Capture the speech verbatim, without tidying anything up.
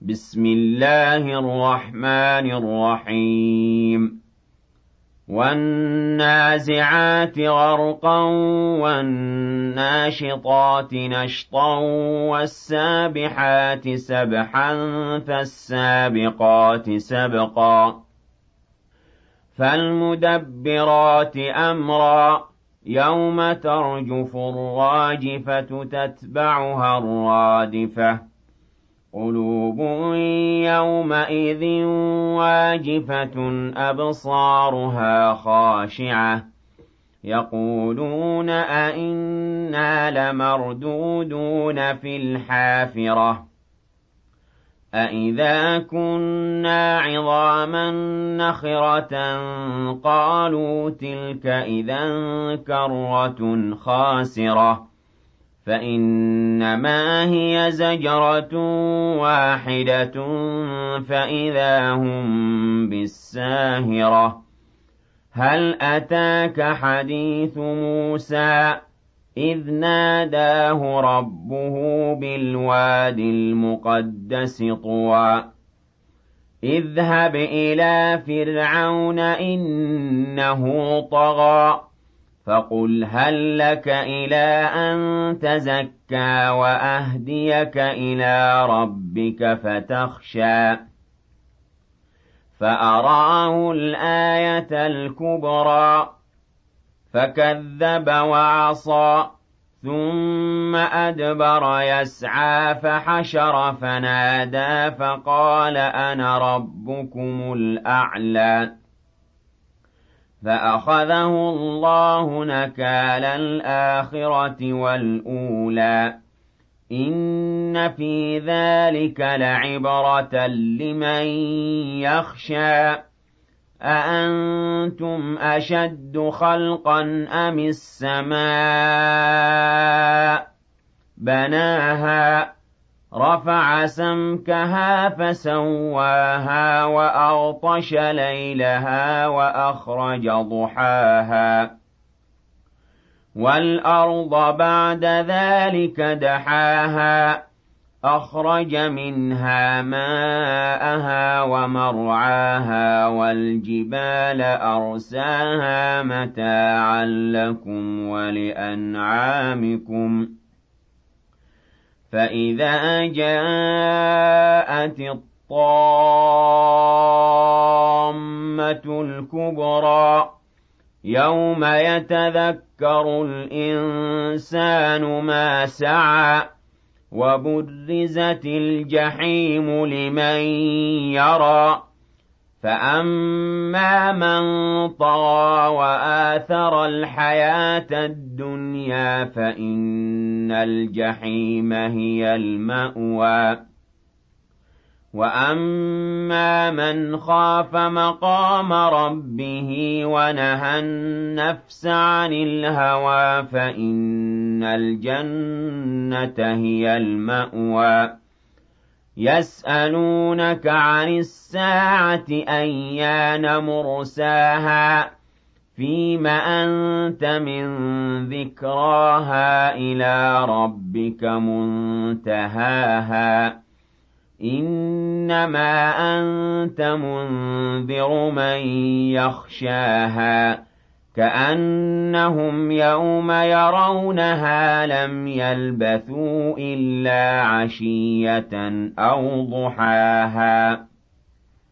بسم الله الرحمن الرحيم والنازعات غرقا والناشطات نشطا والسابحات سبحا فالسابقات سبقا فالمدبرات أمرا يوم ترجف الراجفة تتبعها الرادفة قلوب يومئذ واجفة أبصارها خاشعة يقولون أئنا لمردودون في الحافرة أئذا كنا عظاما نخرة قالوا تلك إذا كرة خاسرة فإنما هي زجرة واحدة فإذا هم بالساهرة هل أتاك حديث موسى إذ ناداه ربه بالواد المقدس طوى اذهب إلى فرعون إنه طغى فقل هل لك إلى أن تزكى وأهديك إلى ربك فتخشى فأراه الآية الكبرى فكذب وعصى ثم أدبر يسعى فحشر فنادى فقال أنا ربكم الأعلى فأخذه الله نكال الآخرة والأولى إن في ذلك لعبرة لمن يخشى أأنتم أشد خلقا أم السماء بناها رفع سمكها فسواها وأغطش ليلها وأخرج ضحاها والأرض بعد ذلك دحاها أخرج منها ماءها ومرعاها والجبال أرساها متاعا لكم ولأنعامكم فإذا جاءت الطامة الكبرى يوم يتذكر الإنسان ما سعى وبرزت الجحيم لمن يرى فأما من طغى وآثر الحياة الدنيا فإن الجحيم هي المأوى وأما من خاف مقام ربه ونهى النفس عن الهوى فإن الجنة هي المأوى يسألونك عن الساعة أيان مرساها فيم أنت من ذكراها إلى ربك منتهاها إنما أنت منذر من يخشاها كأنهم يوم يرونها لم يلبثوا إلا عشية أو ضحاها